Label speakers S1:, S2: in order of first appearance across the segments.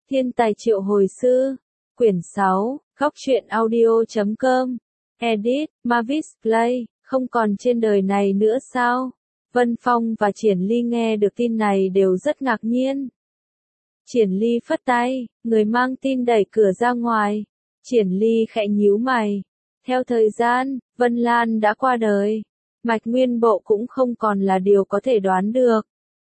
S1: Thiên tài triệu hồi sư. Quyển 6, Góc truyện audio.com. Edit, Mavis Play, không còn trên đời này nữa sao? Vân Phong và Triển Ly nghe được tin này đều rất ngạc nhiên. Triển Ly phất tay, người mang tin đẩy cửa ra ngoài. Triển Ly khẽ nhíu mày. Theo thời gian, Vân Lan đã qua đời. Mạch Nguyên Bộ cũng không còn là điều có thể đoán được.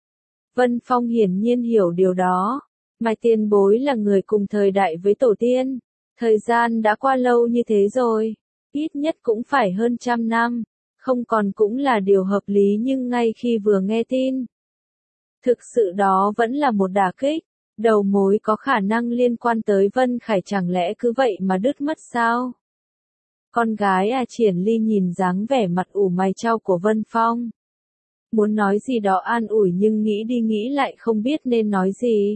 S1: Vân Phong hiển nhiên hiểu điều đó. Mạch Tiền Bối là người cùng thời đại với tổ tiên. Thời gian đã qua lâu như thế rồi. Ít nhất cũng phải hơn 100 năm. Không còn cũng là điều hợp lý, nhưng ngay khi vừa nghe tin, thực sự đó vẫn là một đả kích. Đầu mối có khả năng liên quan tới Vân Khải chẳng lẽ cứ vậy mà đứt mất sao? Con gái à? Triển Ly nhìn dáng vẻ mặt ủ mày chau của Vân Phong. Muốn nói gì đó an ủi nhưng nghĩ đi nghĩ lại không biết nên nói gì.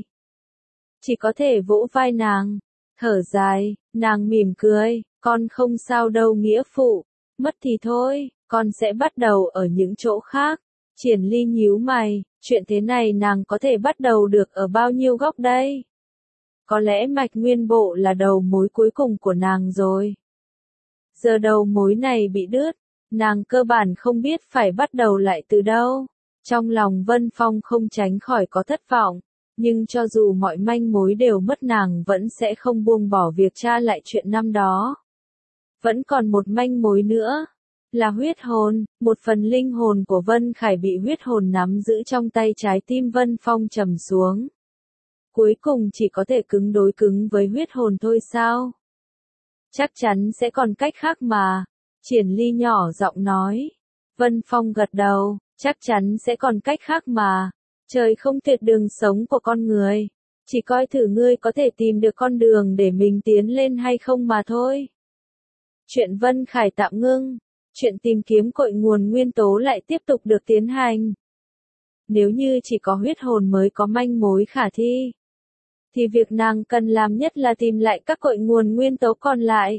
S1: Chỉ có thể vỗ vai nàng, thở dài, nàng mỉm cười, con không sao đâu nghĩa phụ, mất thì thôi, con sẽ bắt đầu ở những chỗ khác. Triển Ly nhíu mày, chuyện thế này nàng có thể bắt đầu được ở bao nhiêu góc đây? Có lẽ Mạch Nguyên Bộ là đầu mối cuối cùng của nàng rồi. Giờ đầu mối này bị đứt, nàng cơ bản không biết phải bắt đầu lại từ đâu. Trong lòng Vân Phong không tránh khỏi có thất vọng, nhưng cho dù mọi manh mối đều mất nàng vẫn sẽ không buông bỏ việc tra lại chuyện năm đó. Vẫn còn một manh mối nữa, là huyết hồn, một phần linh hồn của Vân Khải bị huyết hồn nắm giữ trong tay. Trái tim Vân Phong trầm xuống. Cuối cùng chỉ có thể cứng đối cứng với huyết hồn thôi sao? Chắc chắn sẽ còn cách khác mà. Triển Ly nhỏ giọng nói. Vân Phong gật đầu, chắc chắn sẽ còn cách khác mà. Trời không tuyệt đường sống của con người. Chỉ coi thử ngươi có thể tìm được con đường để mình tiến lên hay không mà thôi. Chuyện Vân Khải tạm ngưng. Chuyện tìm kiếm cội nguồn nguyên tố lại tiếp tục được tiến hành. Nếu như chỉ có huyết hồn mới có manh mối khả thi, thì việc nàng cần làm nhất là tìm lại các cội nguồn nguyên tố còn lại.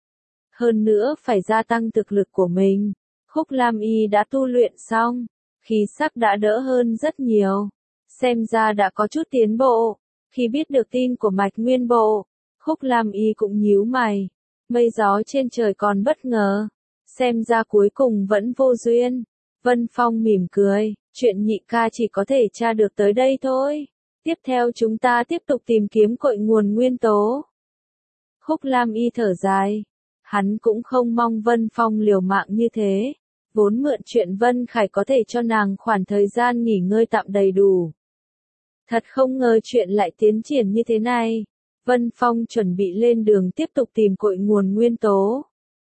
S1: Hơn nữa phải gia tăng thực lực của mình. Khúc Lam Y đã tu luyện xong, khí sắc đã đỡ hơn rất nhiều. Xem ra đã có chút tiến bộ. Khi biết được tin của Mạch Nguyên Bộ, Khúc Lam Y cũng nhíu mày. Mây gió trên trời còn bất ngờ. Xem ra cuối cùng vẫn vô duyên. Vân Phong mỉm cười, chuyện nhị ca chỉ có thể tra được tới đây thôi. Tiếp theo chúng ta tiếp tục tìm kiếm cội nguồn nguyên tố. Khúc Lam Y thở dài. Hắn cũng không mong Vân Phong liều mạng như thế. Vốn mượn chuyện Vân Khải có thể cho nàng khoảng thời gian nghỉ ngơi tạm đầy đủ. Thật không ngờ chuyện lại tiến triển như thế này. Vân Phong chuẩn bị lên đường tiếp tục tìm cội nguồn nguyên tố.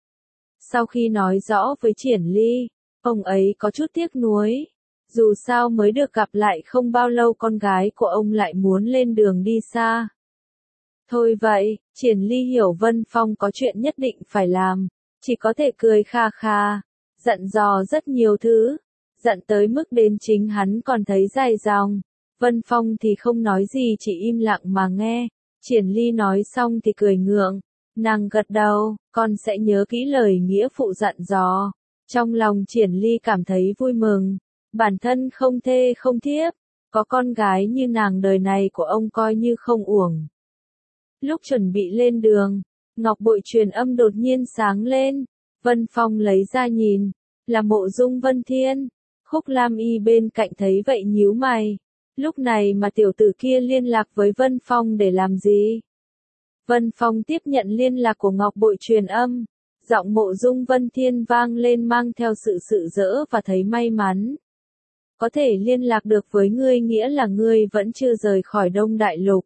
S1: Sau khi nói rõ với Triển Ly, ông ấy có chút tiếc nuối. Dù sao mới được gặp lại không bao lâu con gái của ông lại muốn lên đường đi xa. Thôi vậy, Triển Ly hiểu Vân Phong có chuyện nhất định phải làm, chỉ có thể cười kha kha, dặn dò rất nhiều thứ, dặn tới mức đến chính hắn còn thấy dài dòng. Vân Phong thì không nói gì, chỉ im lặng mà nghe. Triển Ly nói xong thì cười ngượng, nàng gật đầu, con sẽ nhớ kỹ lời nghĩa phụ dặn dò. Trong lòng Triển Ly cảm thấy vui mừng, bản thân không thê không thiếp, có con gái như nàng đời này của ông coi như không uổng. Lúc chuẩn bị lên đường, ngọc bội truyền âm đột nhiên sáng lên. Vân Phong lấy ra nhìn, là Mộ Dung Vân Thiên. Khúc Lam Y bên cạnh thấy vậy nhíu mày. Lúc này mà tiểu tử kia liên lạc với Vân Phong để làm gì? Vân Phong tiếp nhận liên lạc của ngọc bội truyền âm. Giọng Mộ Dung Vân Thiên vang lên mang theo sự rỡ và thấy may mắn. Có thể liên lạc được với ngươi nghĩa là ngươi vẫn chưa rời khỏi Đông Đại Lục.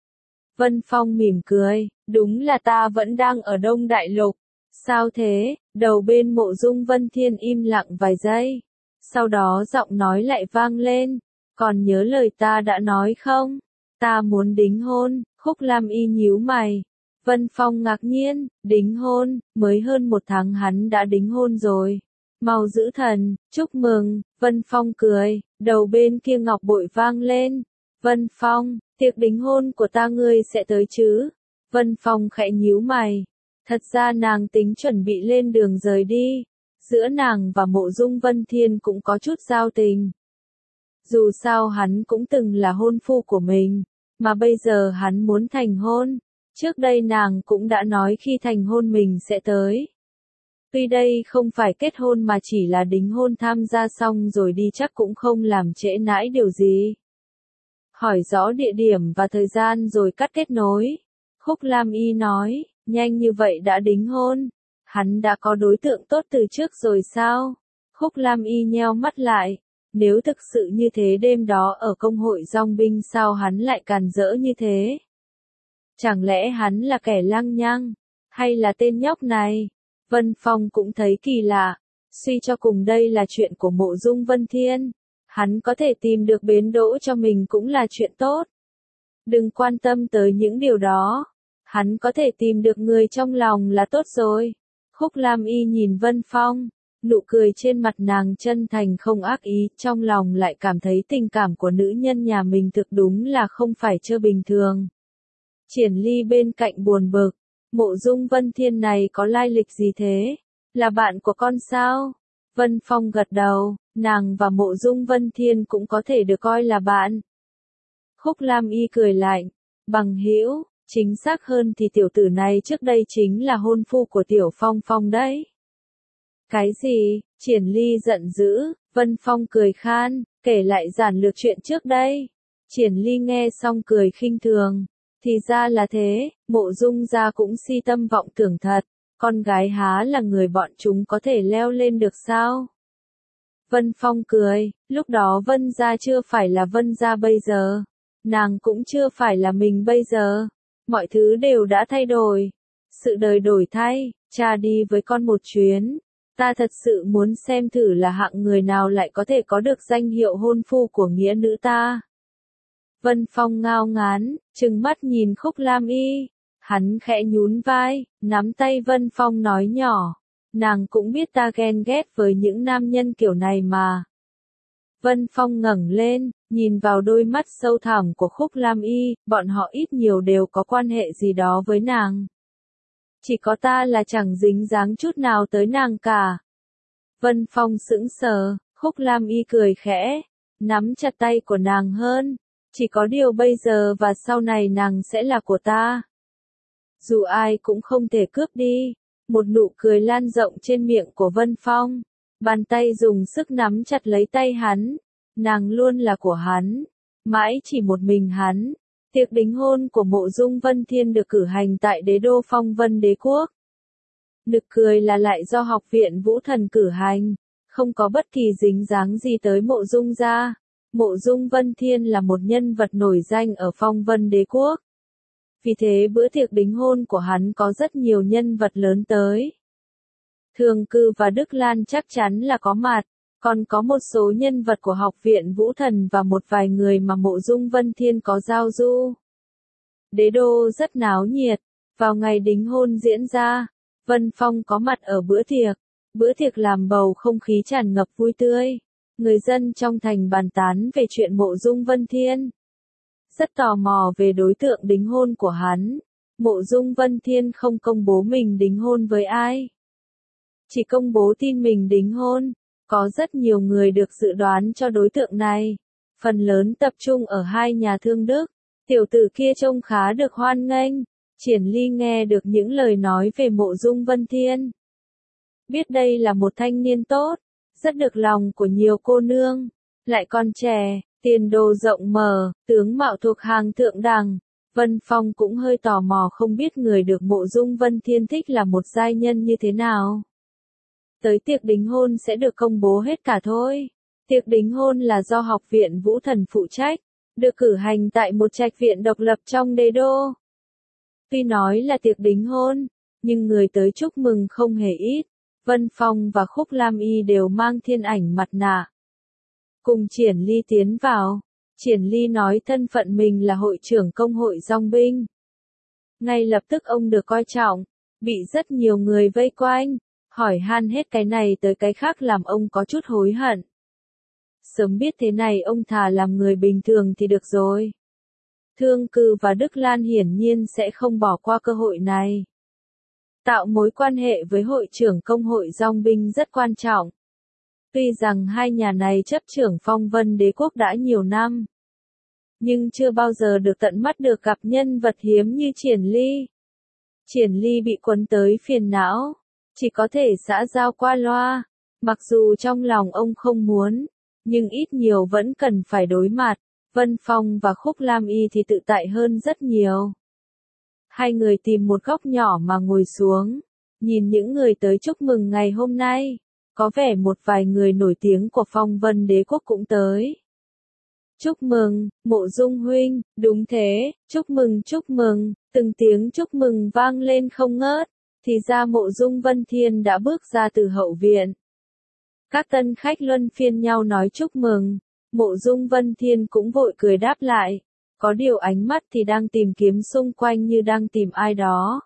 S1: Vân Phong mỉm cười, đúng là ta vẫn đang ở Đông Đại Lục. Sao thế? Đầu bên Mộ Dung Vân Thiên im lặng vài giây. Sau đó giọng nói lại vang lên. Còn nhớ lời ta đã nói không? Ta muốn đính hôn. Khúc Lam Y nhíu mày. Vân Phong ngạc nhiên, đính hôn, mới hơn 1 tháng hắn đã đính hôn rồi. Mau giữ thần, chúc mừng. Vân Phong cười, đầu bên kia ngọc bội vang lên. Vân Phong, tiệc đính hôn của ta ngươi sẽ tới chứ? Vân Phong khẽ nhíu mày. Thật ra nàng tính chuẩn bị lên đường rời đi. Giữa nàng và Mộ Dung Vân Thiên cũng có chút giao tình. Dù sao hắn cũng từng là hôn phu của mình. mà bây giờ hắn muốn thành hôn. Trước đây nàng cũng đã nói khi thành hôn mình sẽ tới. Tuy đây không phải kết hôn mà chỉ là đính hôn tham gia xong rồi đi chắc cũng không làm trễ nãi điều gì. Hỏi rõ địa điểm và thời gian rồi cắt kết nối. Khúc Lam Y nói, nhanh như vậy đã đính hôn. Hắn đã có đối tượng tốt từ trước rồi sao? Khúc Lam Y nheo mắt lại. Nếu thực sự như thế đêm đó ở công hội dong binh sao hắn lại càn rỡ như thế? Chẳng lẽ hắn là kẻ lăng nhăng? Hay là tên nhóc này? Vân Phong cũng thấy kỳ lạ. Suy cho cùng đây là chuyện của Mộ Dung Vân Thiên. Hắn có thể tìm được bến đỗ cho mình cũng là chuyện tốt. Đừng quan tâm tới những điều đó. Hắn có thể tìm được người trong lòng là tốt rồi. Khúc Lam Y nhìn Vân Phong. Nụ cười trên mặt nàng chân thành không ác ý, trong lòng lại cảm thấy tình cảm của nữ nhân nhà mình thực đúng là không phải trơ bình thường. Triển Ly bên cạnh buồn bực, Mộ Dung Vân Thiên này có lai lịch gì thế? Là bạn của con sao? Vân Phong gật đầu, nàng và Mộ Dung Vân Thiên cũng có thể được coi là bạn. Khúc Lam Y cười lạnh, bằng hữu, chính xác hơn thì tiểu tử này trước đây chính là hôn phu của Tiểu Phong Phong đấy. Cái gì? Triển Ly giận dữ, Vân Phong cười khan, kể lại giản lược chuyện trước đây. Triển Ly nghe xong cười khinh thường. Thì ra là thế, Mộ Dung gia cũng si tâm vọng tưởng thật, con gái há là người bọn chúng có thể leo lên được sao? Vân Phong cười, lúc đó Vân gia chưa phải là Vân gia bây giờ, nàng cũng chưa phải là mình bây giờ, mọi thứ đều đã thay đổi. Sự đời đổi thay, cha đi với con một chuyến, ta thật sự muốn xem thử là hạng người nào lại có thể có được danh hiệu hôn phu của nghĩa nữ ta. Vân Phong ngao ngán, trừng mắt nhìn Khúc Lam Y. Hắn khẽ nhún vai, nắm tay Vân Phong nói nhỏ. Nàng cũng biết ta ghen ghét với những nam nhân kiểu này mà. Vân Phong ngẩng lên, nhìn vào đôi mắt sâu thẳm của Khúc Lam Y, bọn họ ít nhiều đều có quan hệ gì đó với nàng. Chỉ có ta là chẳng dính dáng chút nào tới nàng cả. Vân Phong sững sờ, Khúc Lam Y cười khẽ, nắm chặt tay của nàng hơn. Chỉ có điều bây giờ và sau này nàng sẽ là của ta. Dù ai cũng không thể cướp đi. Một nụ cười lan rộng trên miệng của Vân Phong. Bàn tay dùng sức nắm chặt lấy tay hắn. Nàng luôn là của hắn. Mãi chỉ một mình hắn. Tiệc đính hôn của Mộ Dung Vân Thiên được cử hành tại đế đô Phong Vân Đế Quốc. Nực cười là lại do học viện Vũ Thần cử hành. Không có bất kỳ dính dáng gì tới Mộ Dung gia. Mộ Dung Vân Thiên là một nhân vật nổi danh ở Phong Vân Đế Quốc. Vì thế bữa tiệc đính hôn của hắn có rất nhiều nhân vật lớn tới. Thường Cư và Đức Lan chắc chắn là có mặt, còn có một số nhân vật của học viện Vũ Thần và một vài người mà Mộ Dung Vân Thiên có giao du. Đế đô rất náo nhiệt, vào ngày đính hôn diễn ra, Vân Phong có mặt ở bữa tiệc làm bầu không khí tràn ngập vui tươi. Người dân trong thành bàn tán về chuyện Mộ Dung Vân Thiên. Rất tò mò về đối tượng đính hôn của hắn. Mộ Dung Vân Thiên không công bố mình đính hôn với ai. Chỉ công bố tin mình đính hôn. Có rất nhiều người được dự đoán cho đối tượng này. Phần lớn tập trung ở hai nhà thương Đức. Tiểu tử kia trông khá được hoan nghênh. Triển Ly nghe được những lời nói về Mộ Dung Vân Thiên. Biết đây là một thanh niên tốt. Rất được lòng của nhiều cô nương, lại còn trẻ, tiền đồ rộng mở, tướng mạo thuộc hàng thượng đẳng. Vân Phong cũng hơi tò mò không biết người được Mộ Dung Vân Thiên thích là một giai nhân như thế nào. Tới tiệc đính hôn sẽ được công bố hết cả thôi. Tiệc đính hôn là do học viện Vũ Thần phụ trách, được cử hành tại một trạch viện độc lập trong đế đô. Tuy nói là tiệc đính hôn, nhưng người tới chúc mừng không hề ít. Vân Phong và Khúc Lam Y đều mang thiên ảnh mặt nạ. Cùng Triển Ly tiến vào, Triển Ly nói thân phận mình là hội trưởng công hội dong binh. Ngay lập tức ông được coi trọng, bị rất nhiều người vây quanh, hỏi han hết cái này tới cái khác làm ông có chút hối hận. Sớm biết thế này ông thà làm người bình thường thì được rồi. Thương Cư và Đức Lan hiển nhiên sẽ không bỏ qua cơ hội này. Tạo mối quan hệ với hội trưởng công hội dong binh rất quan trọng. Tuy rằng hai nhà này chấp trưởng Phong Vân Đế Quốc đã nhiều năm, nhưng chưa bao giờ được tận mắt được gặp nhân vật hiếm như Triển Ly. Triển Ly bị cuốn tới phiền não, chỉ có thể xã giao qua loa, mặc dù trong lòng ông không muốn, nhưng ít nhiều vẫn cần phải đối mặt. Vân Phong và Khúc Lam Y thì tự tại hơn rất nhiều. Hai người tìm một góc nhỏ mà ngồi xuống, nhìn những người tới chúc mừng ngày hôm nay, có vẻ một vài người nổi tiếng của Phong Vân Đế quốc cũng tới. Chúc mừng, Mộ Dung huynh, đúng thế, chúc mừng, từng tiếng chúc mừng vang lên không ngớt, thì ra Mộ Dung Vân Thiên đã bước ra từ hậu viện. Các tân khách luân phiên nhau nói chúc mừng, Mộ Dung Vân Thiên cũng vội cười đáp lại, có điều ánh mắt thì đang tìm kiếm xung quanh như đang tìm ai đó.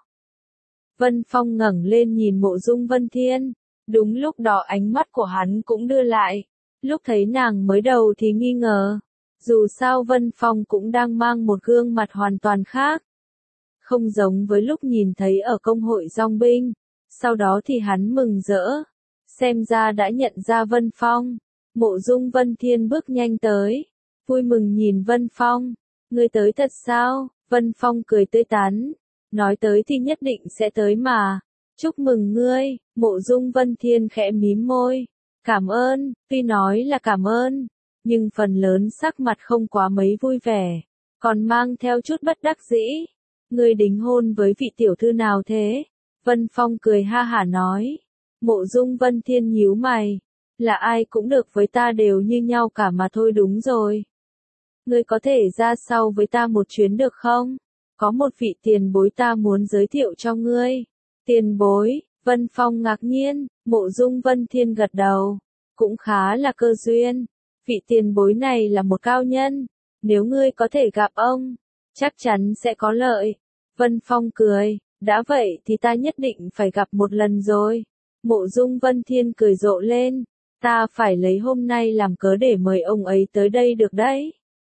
S1: Vân Phong ngẩng lên nhìn Mộ Dung Vân Thiên, đúng lúc đó ánh mắt của hắn cũng đưa lại, lúc thấy nàng mới đầu thì nghi ngờ, dù sao Vân Phong cũng đang mang một gương mặt hoàn toàn khác. Không giống với lúc nhìn thấy ở công hội dòng binh, sau đó thì hắn mừng rỡ, xem ra đã nhận ra Vân Phong. Mộ Dung Vân Thiên bước nhanh tới, vui mừng nhìn Vân Phong, ngươi tới thật sao? Vân Phong cười tươi tắn, nói tới thì nhất định sẽ tới mà, chúc mừng ngươi. Mộ Dung Vân Thiên khẽ mím môi, cảm ơn, tuy nói là cảm ơn, nhưng phần lớn sắc mặt không quá mấy vui vẻ, còn mang theo chút bất đắc dĩ. Ngươi đính hôn với vị tiểu thư nào thế? Vân Phong cười ha hả nói. Mộ Dung Vân Thiên nhíu mày, là ai cũng được với ta đều như nhau cả mà thôi. Đúng rồi. Ngươi có thể ra sau với ta một chuyến được không? Có một vị tiền bối ta muốn giới thiệu cho ngươi. Tiền bối? Vân Phong ngạc nhiên, Mộ Dung Vân Thiên gật đầu. Cũng khá là cơ duyên. Vị tiền bối này là một cao nhân. Nếu ngươi có thể gặp ông, chắc chắn sẽ có lợi. Vân Phong cười, đã vậy thì ta nhất định phải gặp một lần rồi. Mộ Dung Vân Thiên cười rộ lên, ta phải lấy hôm nay làm cớ để mời ông ấy tới đây được đấy.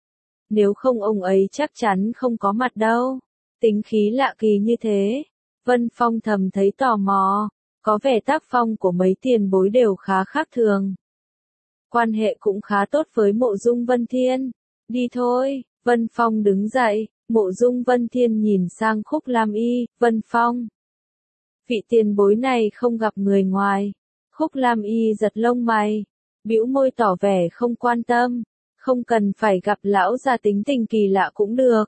S1: Nếu không ông ấy chắc chắn không có mặt đâu. Tính khí lạ kỳ như thế. Vân Phong thầm thấy tò mò, có vẻ tác phong của mấy tiền bối đều khá khác thường. Quan hệ cũng khá tốt với Mộ Dung Vân Thiên. Đi thôi. Vân Phong đứng dậy, Mộ Dung Vân Thiên nhìn sang Khúc Lam Y. Vân Phong, vị tiền bối này không gặp người ngoài. Khúc Lam Y giật lông mày, bĩu môi tỏ vẻ không quan tâm, không cần phải gặp lão già tính tình kỳ lạ cũng được.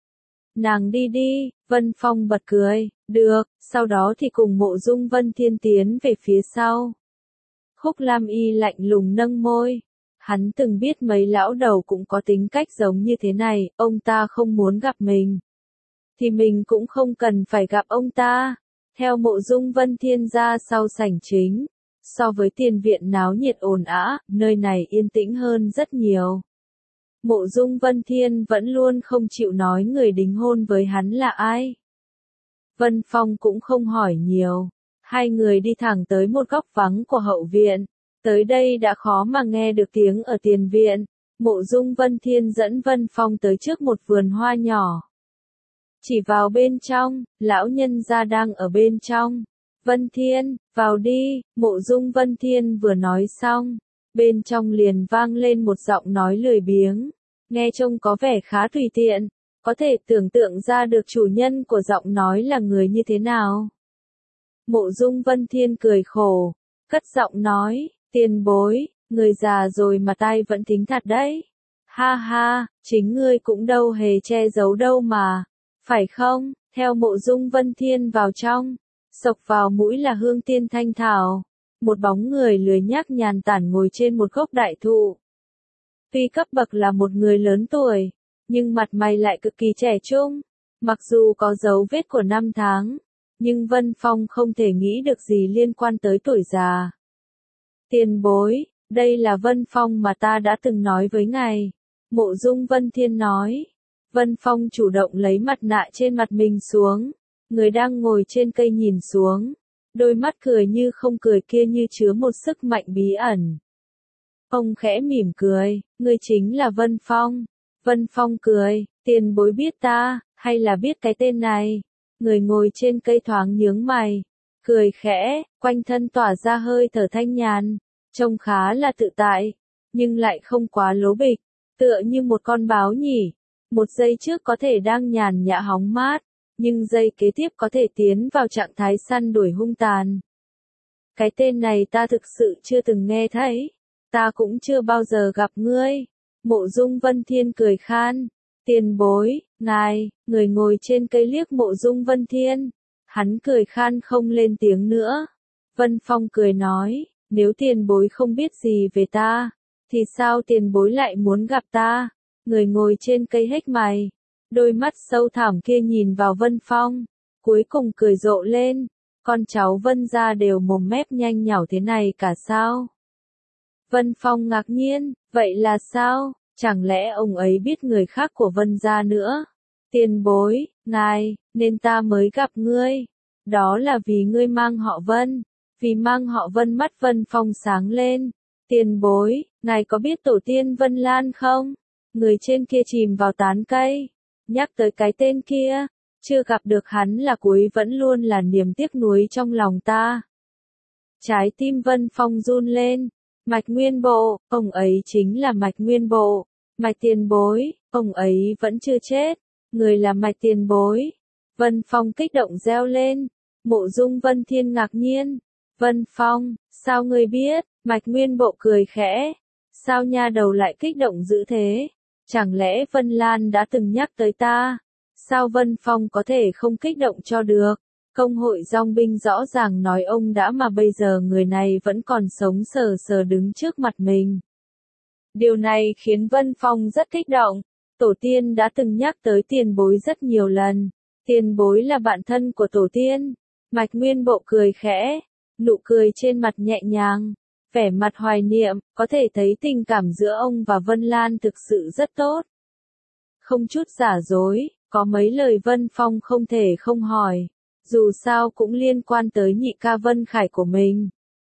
S1: Nàng đi đi. Vân Phong bật cười, được, sau đó thì cùng Mộ Dung Vân Thiên tiến về phía sau. Khúc Lam Y lạnh lùng nâng môi. Hắn từng biết mấy lão đầu cũng có tính cách giống như thế này, ông ta không muốn gặp mình, thì mình cũng không cần phải gặp ông ta. Theo Mộ Dung Vân Thiên ra sau sảnh chính, so với tiền viện náo nhiệt ồn ào, nơi này yên tĩnh hơn rất nhiều. Mộ Dung Vân Thiên vẫn luôn không chịu nói người đính hôn với hắn là ai. Vân Phong cũng không hỏi nhiều, hai người đi thẳng tới một góc vắng của hậu viện. Tới đây đã khó mà nghe được tiếng ở tiền viện. Mộ Dung Vân Thiên dẫn Vân Phong tới trước một vườn hoa nhỏ. Chỉ vào bên trong, lão nhân gia đang ở bên trong. Vân Thiên, vào đi. Mộ Dung Vân Thiên vừa nói xong, bên trong liền vang lên một giọng nói lười biếng, nghe trông có vẻ khá tùy tiện, có thể tưởng tượng ra được chủ nhân của giọng nói là người như thế nào. Mộ Dung Vân Thiên cười khổ, cất giọng nói, tiền bối, người già rồi mà tai vẫn thính thật đấy. Ha ha, chính ngươi cũng đâu hề che giấu đâu mà, phải không? Theo Mộ Dung Vân Thiên vào trong, xộc vào mũi là hương tiên thanh thảo. Một bóng người lười nhác nhàn tản ngồi trên một gốc đại thụ. Tuy cấp bậc là một người lớn tuổi, nhưng mặt mày lại cực kỳ trẻ trung. Mặc dù có dấu vết của năm tháng, nhưng Vân Phong không thể nghĩ được gì liên quan tới tuổi già. Tiền bối, đây là Vân Phong mà ta đã từng nói với ngài. Mộ Dung Vân Thiên nói. Vân Phong chủ động lấy mặt nạ trên mặt mình xuống. Người đang ngồi trên cây nhìn xuống. Đôi mắt cười như không cười kia như chứa một sức mạnh bí ẩn. Ông khẽ mỉm cười, ngươi chính là Vân Phong. Vân Phong cười, tiền bối biết ta, hay là biết cái tên này? Người ngồi trên cây thoáng nhướng mày, cười khẽ, quanh thân tỏa ra hơi thở thanh nhàn, trông khá là tự tại, nhưng lại không quá lố bịch, tựa như một con báo nhỉ. một giây trước có thể đang nhàn nhã hóng mát, nhưng giây kế tiếp có thể tiến vào trạng thái săn đuổi hung tàn. Cái tên này ta thực sự chưa từng nghe thấy, ta cũng chưa bao giờ gặp ngươi. Mộ Dung Vân Thiên cười khan, tiền bối, ngài, người ngồi trên cây liếc Mộ Dung Vân Thiên, hắn cười khan không lên tiếng nữa. Vân Phong cười nói, nếu tiền bối không biết gì về ta, thì sao tiền bối lại muốn gặp ta? Người ngồi trên cây hếch mày, đôi mắt sâu thẳm kia nhìn vào Vân Phong, cuối cùng cười rộ lên, con cháu Vân gia đều mồm mép nhanh nhảu thế này cả sao? Vân Phong ngạc nhiên, vậy là sao? Chẳng lẽ ông ấy biết người khác của Vân gia nữa? Tiền bối, ngài, nên ta mới gặp ngươi. Đó là vì ngươi mang họ Vân. Vì mang họ Vân mắt Vân Phong sáng lên. Tiền bối, ngài có biết tổ tiên Vân Lan không? Người trên kia chìm vào tán cây. Nhắc tới cái tên kia, chưa gặp được hắn là cuối vẫn luôn là niềm tiếc nuối trong lòng ta. Trái tim Vân Phong run lên. Mạch Nguyên Bộ, ông ấy chính là Mạch Nguyên Bộ. Mạch tiền bối, ông ấy vẫn chưa chết. Người là Mạch tiền bối. Vân Phong kích động reo lên. Mộ Dung Vân Thiên ngạc nhiên. Vân Phong, sao ngươi biết? Mạch Nguyên Bộ cười khẽ. Sao nha đầu lại kích động dữ thế? Chẳng lẽ Vân Lan đã từng nhắc tới ta? Sao Vân Phong có thể không kích động cho được? Công hội dòng binh rõ ràng nói ông đã mà bây giờ người này vẫn còn sống sờ sờ đứng trước mặt mình. Điều này khiến Vân Phong rất kích động. Tổ tiên đã từng nhắc tới tiền bối rất nhiều lần. Tiền bối là bạn thân của tổ tiên. Mạch Nguyên Bộ cười khẽ. Nụ cười trên mặt nhẹ nhàng. Vẻ mặt hoài niệm, có thể thấy tình cảm giữa ông và Vân Lan thực sự rất tốt. Không chút giả dối, có mấy lời Vân Phong không thể không hỏi. Dù sao cũng liên quan tới nhị ca Vân Khải của mình.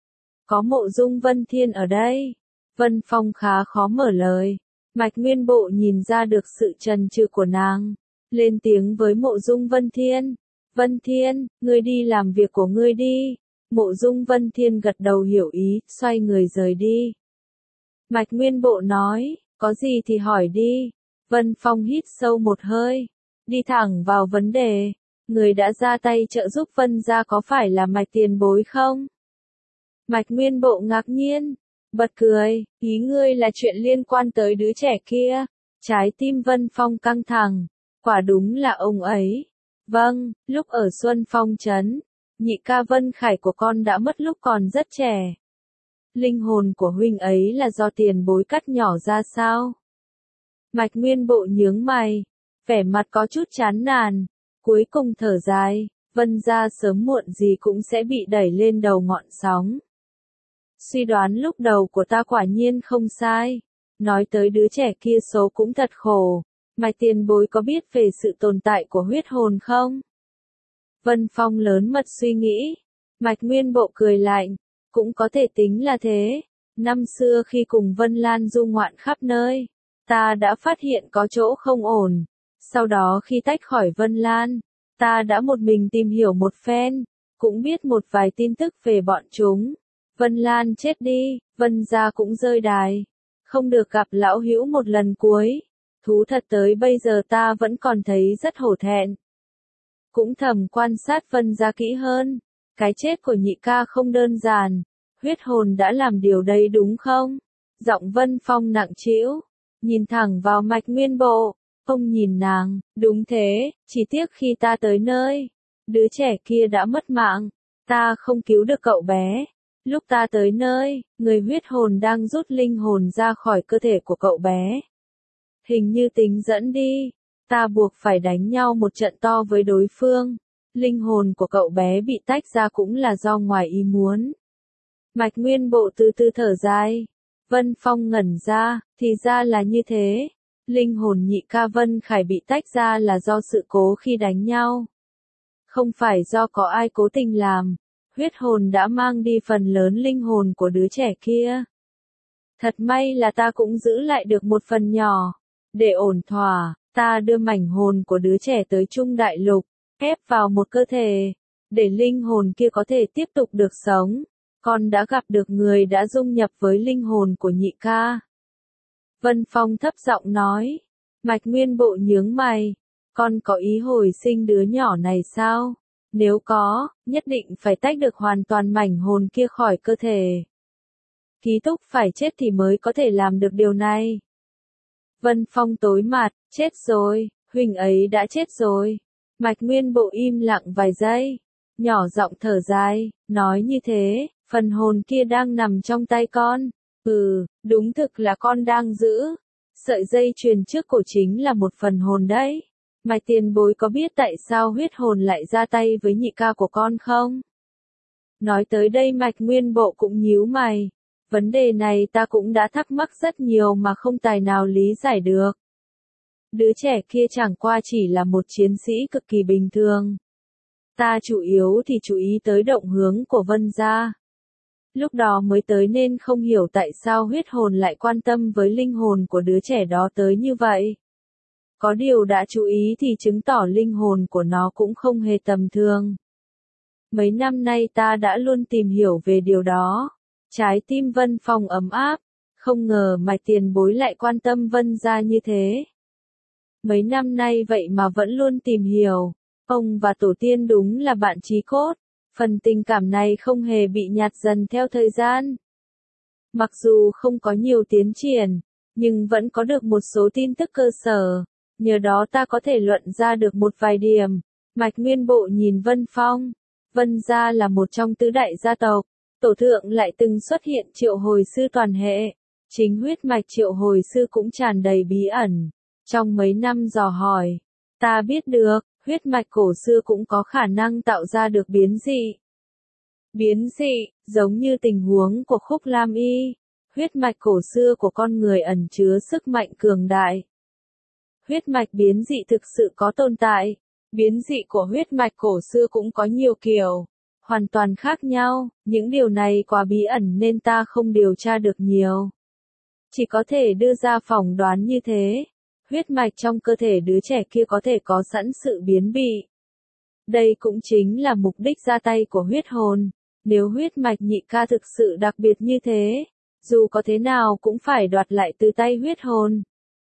S1: Có Mộ Dung Vân Thiên ở đây. Vân Phong khá khó mở lời. Mạch Nguyên Bộ nhìn ra được sự chần chừ của nàng. Lên tiếng với Mộ Dung Vân Thiên. Vân Thiên, ngươi đi làm việc của ngươi đi. Mộ Dung Vân Thiên gật đầu hiểu ý, xoay người rời đi. Mạch Nguyên Bộ nói, có gì thì hỏi đi. Vân Phong hít sâu một hơi. Đi thẳng vào vấn đề. Người đã ra tay trợ giúp Vân gia có phải là Mạch tiền bối không? Mạch Nguyên Bộ ngạc nhiên, bật cười, ý ngươi là chuyện liên quan tới đứa trẻ kia. Trái tim Vân Phong căng thẳng, quả đúng là ông ấy. Vâng, lúc ở Xuân Phong Trấn, nhị ca Vân Khải của con đã mất lúc còn rất trẻ. Linh hồn của huynh ấy là do tiền bối cắt nhỏ ra sao? Mạch Nguyên Bộ nhướng mày, vẻ mặt có chút chán nản. Cuối cùng thở dài, Vân gia sớm muộn gì cũng sẽ bị đẩy lên đầu ngọn sóng. Suy đoán lúc đầu của ta quả nhiên không sai. Nói tới đứa trẻ kia số cũng thật khổ. Mạch tiền bối có biết về sự tồn tại của huyết hồn không? Vân Phong lớn mật suy nghĩ. Mạch Nguyên Bộ cười lạnh. Cũng có thể tính là thế. Năm xưa khi cùng Vân Lan du ngoạn khắp nơi, ta đã phát hiện có chỗ không ổn. Sau đó khi tách khỏi Vân Lan, ta đã một mình tìm hiểu một phen, cũng biết một vài tin tức về bọn chúng. Vân Lan chết đi, Vân gia cũng rơi đài. Không được gặp lão hữu một lần cuối. Thú thật tới bây giờ ta vẫn còn thấy rất hổ thẹn. Cũng thầm quan sát Vân gia kỹ hơn. Cái chết của nhị ca không đơn giản. Huyết hồn đã làm điều đấy đúng không? Giọng Vân Phong nặng trĩu, nhìn thẳng vào Mạch Nguyên Bộ. Ông nhìn nàng, đúng thế, chỉ tiếc khi ta tới nơi, đứa trẻ kia đã mất mạng, ta không cứu được cậu bé. Lúc ta tới nơi, người huyết hồn đang rút linh hồn ra khỏi cơ thể của cậu bé. Hình như tính dẫn đi, ta buộc phải đánh nhau một trận to với đối phương. Linh hồn của cậu bé bị tách ra cũng là do ngoài ý muốn. Mạch Nguyên Bộ từ từ thở dài. Vân Phong ngẩn ra, thì ra là như thế. Linh hồn nhị ca Vân Khải bị tách ra là do sự cố khi đánh nhau. Không phải do có ai cố tình làm. Huyết hồn đã mang đi phần lớn linh hồn của đứa trẻ kia. Thật may là ta cũng giữ lại được một phần nhỏ. Để ổn thỏa, ta đưa mảnh hồn của đứa trẻ tới Trung Đại Lục, ép vào một cơ thể, để linh hồn kia có thể tiếp tục được sống. Con đã gặp được người đã dung nhập với linh hồn của nhị ca. Vân Phong thấp giọng nói, Mạch Nguyên Bộ nhướng mày. Con có ý hồi sinh đứa nhỏ này sao? Nếu có, nhất định phải tách được hoàn toàn mảnh hồn kia khỏi cơ thể. Ký túc phải chết thì mới có thể làm được điều này. Vân Phong tối mặt, chết rồi, huynh ấy đã chết rồi. Mạch Nguyên Bộ im lặng vài giây, nhỏ giọng thở dài, nói như thế, phần hồn kia đang nằm trong tay con. Đúng thực là con đang giữ. Sợi dây chuyền trước cổ chính là một phần hồn đấy. Mạch tiền bối có biết tại sao huyết hồn lại ra tay với nhị ca của con không? Nói tới đây Mạch Nguyên Bộ cũng nhíu mày. Vấn đề này ta cũng đã thắc mắc rất nhiều mà không tài nào lý giải được. Đứa trẻ kia chẳng qua chỉ là một chiến sĩ cực kỳ bình thường. Ta chủ yếu thì chú ý tới động hướng của Vân gia. Lúc đó mới tới nên không hiểu tại sao huyết hồn lại quan tâm với linh hồn của đứa trẻ đó tới như vậy. Có điều đã chú ý thì chứng tỏ linh hồn của nó cũng không hề tầm thường. Mấy năm nay ta đã luôn tìm hiểu về điều đó. Trái tim Vân Phong ấm áp, không ngờ Mạch tiền bối lại quan tâm Vân gia như thế. Mấy năm nay vậy mà vẫn luôn tìm hiểu, ông và tổ tiên đúng là bạn chí cốt, phần tình cảm này không hề bị nhạt dần theo thời gian. Mặc dù không có nhiều tiến triển, nhưng vẫn có được một số tin tức cơ sở, nhờ đó ta có thể luận ra được một vài điểm. Mạch Nguyên Bộ nhìn Vân Phong, Vân gia là một trong tứ đại gia tộc. Tổ thượng lại từng xuất hiện triệu hồi sư toàn hệ, chính huyết mạch triệu hồi sư cũng tràn đầy bí ẩn. Trong mấy năm dò hỏi, ta biết được, huyết mạch cổ xưa cũng có khả năng tạo ra được biến dị. Biến dị, giống như tình huống của Khúc Lam Y, huyết mạch cổ xưa của con người ẩn chứa sức mạnh cường đại. Huyết mạch biến dị thực sự có tồn tại, biến dị của huyết mạch cổ xưa cũng có nhiều kiểu. Hoàn toàn khác nhau, những điều này quá bí ẩn nên ta không điều tra được nhiều. Chỉ có thể đưa ra phỏng đoán như thế. Huyết mạch trong cơ thể đứa trẻ kia có thể có sẵn sự biến dị. Đây cũng chính là mục đích ra tay của huyết hồn. Nếu huyết mạch nhị ca thực sự đặc biệt như thế, dù có thế nào cũng phải đoạt lại từ tay huyết hồn.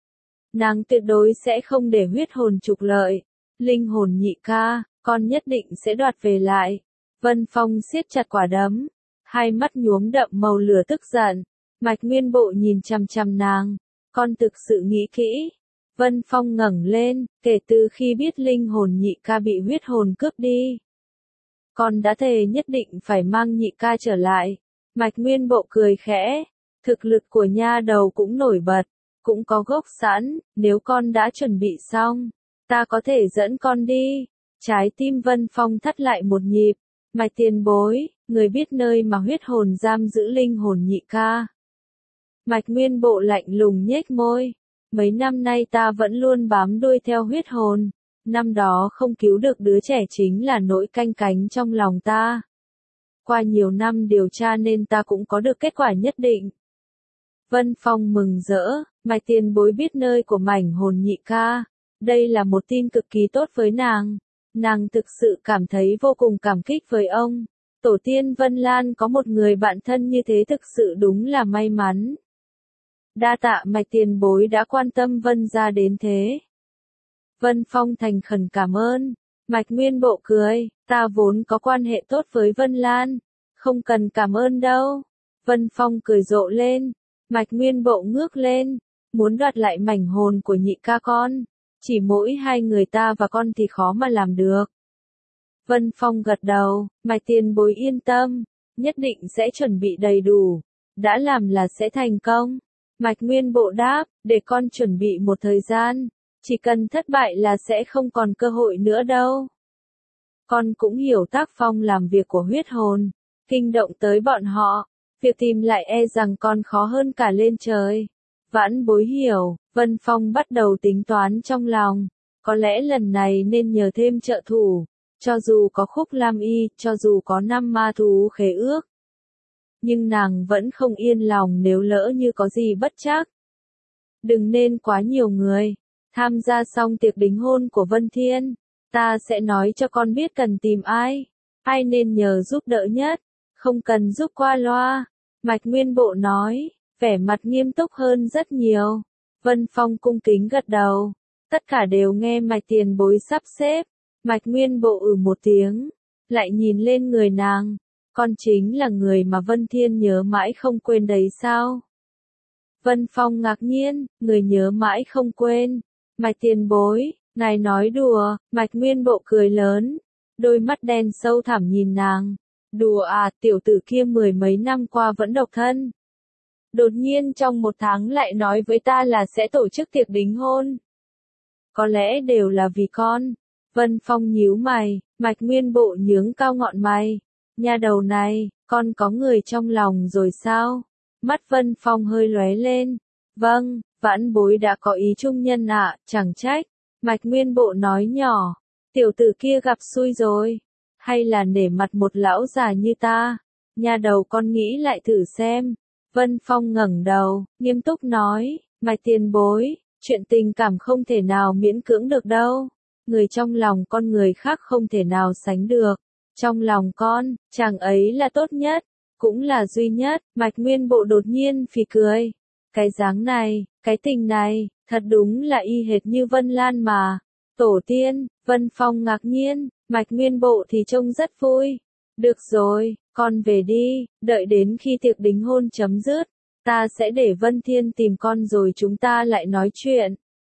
S1: Nàng tuyệt đối sẽ không để huyết hồn trục lợi. Linh hồn nhị ca, con nhất định sẽ đoạt về lại. Vân Phong siết chặt quả đấm, hai mắt nhuốm đậm màu lửa tức giận. Mạch Nguyên Bộ nhìn chằm chằm nàng, con thực sự nghĩ kỹ. Vân Phong ngẩng lên, kể từ khi biết linh hồn nhị ca bị huyết hồn cướp đi. Con đã thề nhất định phải mang nhị ca trở lại. Mạch Nguyên Bộ cười khẽ, thực lực của nha đầu cũng nổi bật, cũng có gốc sẵn, nếu con đã chuẩn bị xong, ta có thể dẫn con đi. Trái tim Vân Phong thắt lại một nhịp. Mạch tiền bối, người biết nơi mà huyết hồn giam giữ linh hồn nhị ca. Mạch Nguyên Bộ lạnh lùng nhếch môi. Mấy năm nay ta vẫn luôn bám đuôi theo huyết hồn. Năm đó không cứu được đứa trẻ chính là nỗi canh cánh trong lòng ta. Qua nhiều năm điều tra nên ta cũng có được kết quả nhất định. Vân Phong mừng rỡ, Mạch tiền bối biết nơi của mảnh hồn nhị ca. Đây là một tin cực kỳ tốt với nàng. Nàng thực sự cảm thấy vô cùng cảm kích với ông. Tổ tiên Vân Lan có một người bạn thân như thế thực sự đúng là may mắn. Đa tạ Mạch tiền bối đã quan tâm Vân gia đến thế. Vân Phong thành khẩn cảm ơn. Mạch Nguyên Bộ cười, ta vốn có quan hệ tốt với Vân Lan. Không cần cảm ơn đâu. Vân Phong cười rộ lên. Mạch Nguyên Bộ ngước lên. Muốn đoạt lại mảnh hồn của nhị ca con. Chỉ mỗi hai người ta và con thì khó mà làm được. Vân Phong gật đầu, Mạch tiền bối yên tâm, nhất định sẽ chuẩn bị đầy đủ. Đã làm là sẽ thành công. Mạch Nguyên Bộ đáp, để con chuẩn bị một thời gian. Chỉ cần thất bại là sẽ không còn cơ hội nữa đâu. Con cũng hiểu tác phong làm việc của huyết hồn. Kinh động tới bọn họ. Việc tìm lại e rằng còn khó hơn cả lên trời. Vãn Bối hiểu, Vân Phong bắt đầu tính toán trong lòng. Có lẽ lần này nên nhờ thêm trợ thủ. Cho dù có Khúc Lam Y, cho dù có 5 ma thú khế ước. Nhưng nàng vẫn không yên lòng nếu lỡ như có gì bất trắc. Đừng nên quá nhiều người. Tham gia xong tiệc đính hôn của Vân Thiên. Ta sẽ nói cho con biết cần tìm ai. Ai nên nhờ giúp đỡ nhất. Không cần giúp qua loa. Mạch Nguyên Bộ nói. Vẻ mặt nghiêm túc hơn rất nhiều. Vân Phong cung kính gật đầu. Tất cả đều nghe Mạch Tiền Bối sắp xếp. Mạch Nguyên Bộ một tiếng, lại nhìn lên người nàng. Con chính là người mà Vân Thiên nhớ mãi không quên đấy sao? Vân Phong ngạc nhiên, người nhớ mãi không quên. Mạch Tiền Bối, ngài nói đùa. Mạch Nguyên Bộ cười lớn, đôi mắt đen sâu thẳm nhìn nàng. Đùa à, tiểu tử kia 10 mấy năm qua vẫn độc thân. Đột nhiên trong 1 tháng lại nói với ta là sẽ tổ chức tiệc đính hôn. Có lẽ đều là vì con. Vân Phong nhíu mày, Mạch Nguyên Bộ nhướng cao ngọn mày. Nha đầu này, con có người trong lòng rồi sao? Mắt Vân Phong hơi lóe lên. Vâng, vãn bối đã có ý trung nhân ạ, chẳng trách. Mạch Nguyên Bộ nói nhỏ, tiểu tử kia gặp xui rồi. Hay là nể mặt một lão già như ta? Nha đầu con nghĩ lại thử xem. Vân Phong ngẩng đầu, nghiêm túc nói, Mạch Tiền Bối, chuyện tình cảm không thể nào miễn cưỡng được đâu. Người trong lòng con người khác không thể nào sánh được. Trong lòng con, chàng ấy là tốt nhất, cũng là duy nhất. Mạch Nguyên Bộ đột nhiên phì cười. Cái dáng này, cái tình này, thật đúng là y hệt như Vân Lan mà. Tổ tiên, Vân Phong ngạc nhiên, Mạch Nguyên Bộ thì trông rất vui. Được rồi, con về đi, đợi đến khi tiệc đính hôn chấm dứt, ta sẽ để Vân Thiên tìm con rồi chúng ta lại nói chuyện.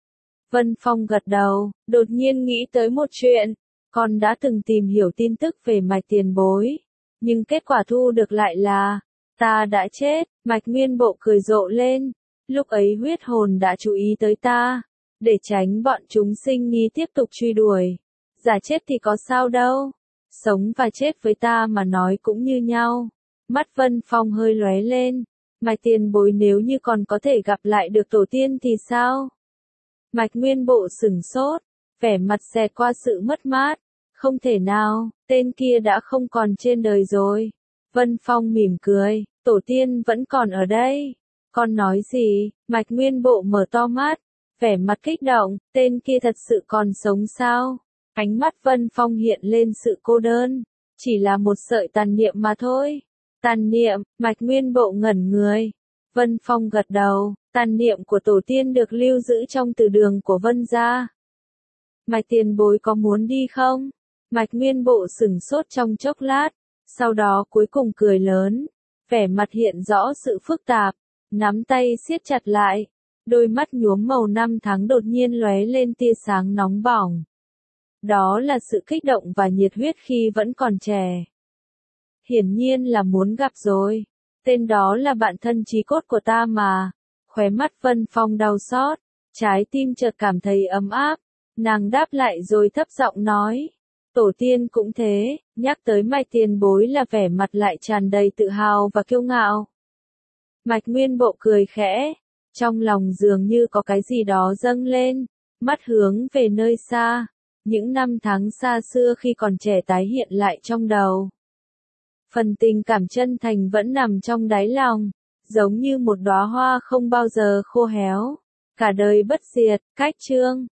S1: Vân Phong gật đầu, đột nhiên nghĩ tới một chuyện. Con đã từng tìm hiểu tin tức về Mạch Tiền Bối, nhưng kết quả thu được lại là, ta đã chết. Mạch Nguyên Bộ cười rộ lên. Lúc ấy huyết hồn đã chú ý tới ta, để tránh bọn chúng sinh nghi tiếp tục truy đuổi. Giả chết thì có sao đâu, sống và chết với ta mà nói cũng như nhau. Mắt Vân Phong hơi lóe lên. Mạch Tiền Bối nếu như còn có thể gặp lại được tổ tiên thì sao? Mạch Nguyên Bộ sửng sốt, vẻ mặt xẹt qua sự mất mát. Không thể nào, tên kia đã không còn trên đời rồi. Vân Phong mỉm cười, tổ tiên vẫn còn ở đây. Con nói gì? Mạch Nguyên Bộ mở to mắt, vẻ mặt kích động, tên kia thật sự còn sống sao? Ánh mắt Vân Phong hiện lên sự cô đơn, chỉ là một sợi tàn niệm mà thôi. Tàn niệm, Mạch Nguyên Bộ ngẩn người. Vân Phong gật đầu, tàn niệm của tổ tiên được lưu giữ trong từ đường của Vân gia. Mạch Tiền Bối có muốn đi không? Mạch Nguyên Bộ sửng sốt trong chốc lát, sau đó cuối cùng cười lớn, vẻ mặt hiện rõ sự phức tạp, nắm tay siết chặt lại, đôi mắt nhuốm màu 5 tháng đột nhiên lóe lên tia sáng nóng bỏng. Đó là sự kích động và nhiệt huyết khi vẫn còn trẻ. Hiển nhiên là muốn gặp rồi, tên đó là bạn thân chí cốt của ta mà. Khóe mắt Vân Phong đau xót, trái tim chợt cảm thấy ấm áp, nàng đáp lại rồi thấp giọng nói. Tổ tiên cũng thế, nhắc tới Mạch Tiền Bối là vẻ mặt lại tràn đầy tự hào và kiêu ngạo. Mạch Nguyên Bộ cười khẽ, trong lòng dường như có cái gì đó dâng lên, mắt hướng về nơi xa, những năm tháng xa xưa khi còn trẻ tái hiện lại trong đầu. Phần tình cảm chân thành vẫn nằm trong đáy lòng, giống như một đóa hoa không bao giờ khô héo, cả đời bất diệt. Cách chương